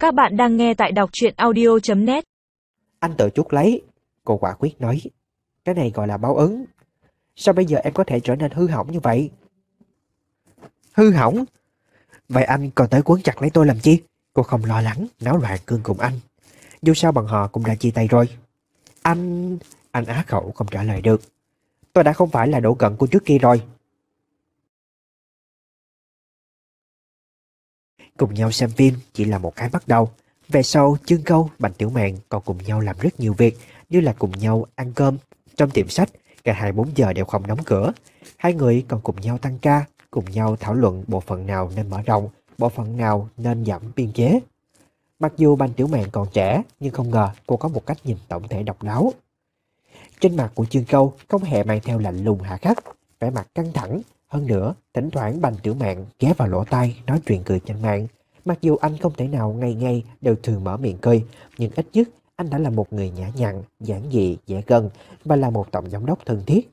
Các bạn đang nghe tại đọc truyện audio.net. Anh tự chuốc lấy, cô quả quyết nói. Cái này gọi là báo ứng. Sao bây giờ em có thể trở nên hư hỏng như vậy? Hư hỏng? Vậy anh còn tới quấn chặt lấy tôi làm chi? Cô không lo lắng, náo loạn cương cùng anh. Dù sao bọn họ cũng đã chia tay rồi. Anh á khẩu không trả lời được. Tôi đã không phải là Đỗ Cận của trước kia rồi. Cùng nhau xem phim chỉ là một cái bắt đầu. Về sau, Chương Câu, Bành Tiểu Mạn còn cùng nhau làm rất nhiều việc, như là cùng nhau ăn cơm trong tiệm sách, cả 24 giờ đều không đóng cửa. Hai người còn cùng nhau tăng ca, cùng nhau thảo luận bộ phận nào nên mở rộng, bộ phận nào nên giảm biên chế. Mặc dù Bành Tiểu Mạn còn trẻ, nhưng không ngờ cô có một cách nhìn tổng thể độc đáo. Trên mặt của Chương Câu không hề mang theo lạnh lùng hà khắc, vẻ mặt căng thẳng. Hơn nữa, thỉnh thoảng Bành Tiểu Mạn ghé vào lỗ tai nói chuyện cười trên mạng. Mặc dù anh không thể nào ngày ngày đều thường mở miệng cười, nhưng ít nhất anh đã là một người nhã nhặn, giản dị, dễ gần và là một tổng giám đốc thân thiết.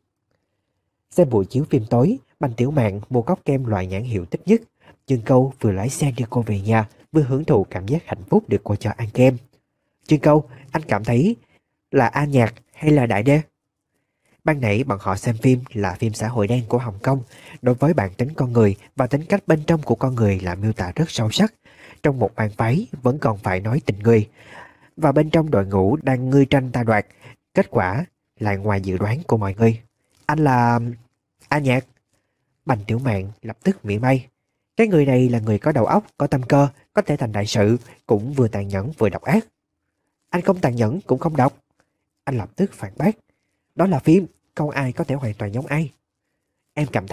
Xem buổi chiếu phim tối, Bành Tiểu Mạn mua cốc kem loại nhãn hiệu thích nhất. Chương Câu vừa lái xe đưa cô về nhà, vừa hưởng thụ cảm giác hạnh phúc được cô cho ăn kem. Chương Câu, anh cảm thấy là A Nhạc hay là Đại Đê? Ban nãy bọn họ xem phim là phim xã hội đen của Hồng Kông. Đối với bản tính con người và tính cách bên trong của con người là miêu tả rất sâu sắc. Trong một bang phái vẫn còn phải nói tình người, và bên trong đội ngũ đang ngươi tranh ta đoạt. Kết quả lại ngoài dự đoán của mọi người. Anh là A Nhạc. Bành Tiểu Mạn lập tức mỉa mai. Cái người này là người có đầu óc, có tâm cơ, có thể thành đại sự, cũng vừa tàn nhẫn vừa độc ác. Anh không tàn nhẫn cũng không độc. Anh lập tức phản bác. Đó là phim, không ai có thể hoàn toàn giống ai. Em cảm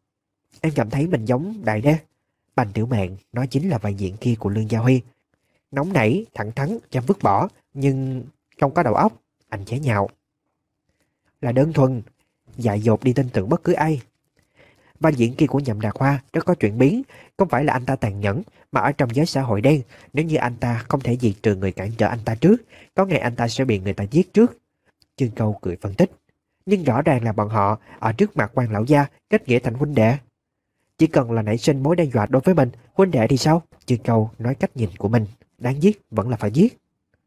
thấy mình giống Đại Đê. Bành Tiểu Mạn nói chính là vai diễn kia của Lương Gia Huy. Nóng nảy, thẳng thắn, dám vứt bỏ, nhưng không có đầu óc. Anh chế nhạo. Là đơn thuần, dại dột đi tin tưởng bất cứ ai. Vai diễn kia của Nhậm Đạt Hoa rất có chuyển biến. Không phải là anh ta tàn nhẫn, mà ở trong giới xã hội đen, nếu như anh ta không thể diệt trừ người cản trở anh ta trước, có ngày anh ta sẽ bị người ta giết trước. Chương Câu cười phân tích. Nhưng rõ ràng là bọn họ ở trước mặt quan lão gia kết nghĩa thành huynh đệ. Chỉ cần là nảy sinh mối đe dọa đối với mình, huynh đệ thì sao? Chương Câu nói cách nhìn của mình. Đáng giết vẫn là phải giết.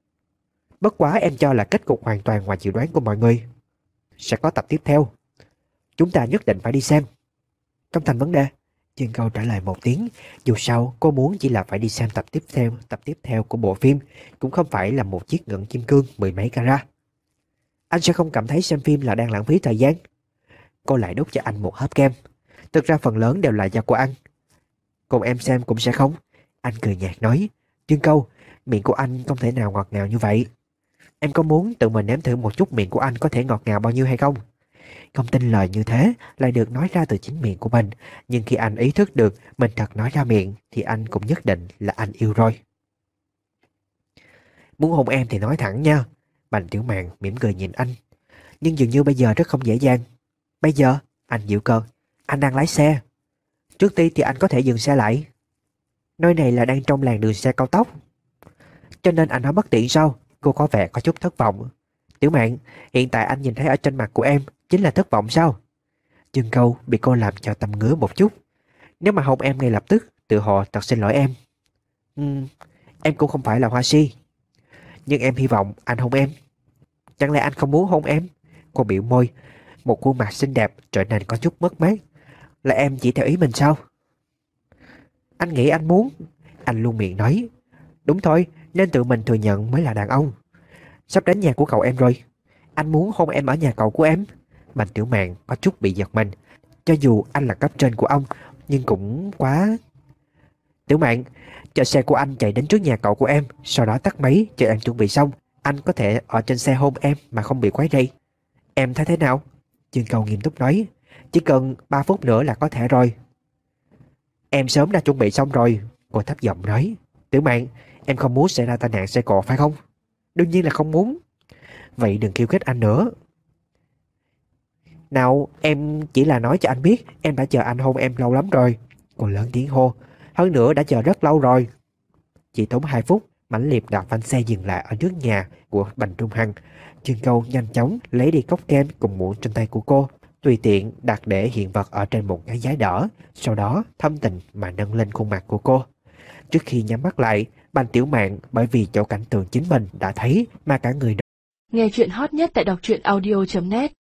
Bất quá em cho là kết cục hoàn toàn ngoài dự đoán của mọi người. Sẽ có tập tiếp theo. Chúng ta nhất định phải đi xem. Không thành vấn đề. Chương Câu trả lời một tiếng. Dù sao cô muốn chỉ là phải đi xem tập tiếp theo của bộ phim, cũng không phải là một chiếc ngân kim cương mười mấy carat. Anh sẽ không cảm thấy xem phim là đang lãng phí thời gian. Cô lại đút cho anh một hớp kem. Thực ra phần lớn đều là do cô ăn. Còn em xem cũng sẽ không. Anh cười nhạt nói. Chương Câu, miệng của anh không thể nào ngọt ngào như vậy. Em có muốn tự mình nếm thử một chút miệng của anh có thể ngọt ngào bao nhiêu hay không? Không tin lời như thế lại được nói ra từ chính miệng của mình. Nhưng khi anh ý thức được mình thật nói ra miệng, thì anh cũng nhất định là anh yêu rồi. Muốn hôn em thì nói thẳng nha. Bành Tiểu Mạn mỉm cười nhìn anh. Nhưng dường như bây giờ rất không dễ dàng. Bây giờ? Anh giễu cợt. Anh đang lái xe. Trước tiên thì anh có thể dừng xe lại. Nơi này là đang trong làn đường xe cao tốc. Cho nên anh nói bất tiện sao? Cô có vẻ có chút thất vọng. Tiểu Mạn, hiện tại anh nhìn thấy ở trên mặt của em chính là thất vọng sao? Chương Câu bị cô làm cho tâm ngứa một chút. Nếu mà hôn em ngay lập tức, tự hồ thật xin lỗi em. Em cũng không phải là hoa si. Nhưng em hy vọng anh hôn em. Chẳng lẽ anh không muốn hôn em? Cô biểu môi. Một khuôn mặt xinh đẹp trở nên có chút mất mát. Là em chỉ theo ý mình sao? Anh nghĩ anh muốn. Anh luôn miệng nói. Đúng thôi, nên tự mình thừa nhận mới là đàn ông. Sắp đến nhà của cậu em rồi. Anh muốn hôn em ở nhà cậu của em. Bành Tiểu Mạn có chút bị giật mình. Cho dù anh là cấp trên của ông, nhưng cũng quá. Tiểu Mạn, chờ xe của anh chạy đến trước nhà cậu của em, sau đó tắt máy, chờ anh chuẩn bị xong, anh có thể ở trên xe hôn em mà không bị quấy rầy. Em thấy thế nào? Chương Câu nghiêm túc nói. Chỉ cần 3 phút nữa là có thể rồi. Em sớm đã chuẩn bị xong rồi. Cô thấp giọng nói. Tiểu Mạn, em không muốn xảy ra tai nạn xe cộ phải không? Đương nhiên là không muốn. Vậy đừng khiêu khích anh nữa. Nào, em chỉ là nói cho anh biết em đã chờ anh hôn em lâu lắm rồi. Cô lớn tiếng hô. Hơn nữa đã chờ rất lâu rồi. Chỉ tốn 2 phút, Mãnh Liệt đạp phanh xe dừng lại ở trước nhà của Bành Trung Hằng. Chương Câu nhanh chóng lấy đi cốc kem cùng muỗng trên tay của cô, tùy tiện đặt để hiện vật ở trên một cái giấy đỏ, sau đó thâm tình mà nâng lên khuôn mặt của cô. Trước khi nhắm mắt lại, Bành Tiểu Mạn bởi vì chỗ cảnh tượng chính mình đã thấy mà cả người. Nghe chuyện hot nhất tại đọc truyện audio.net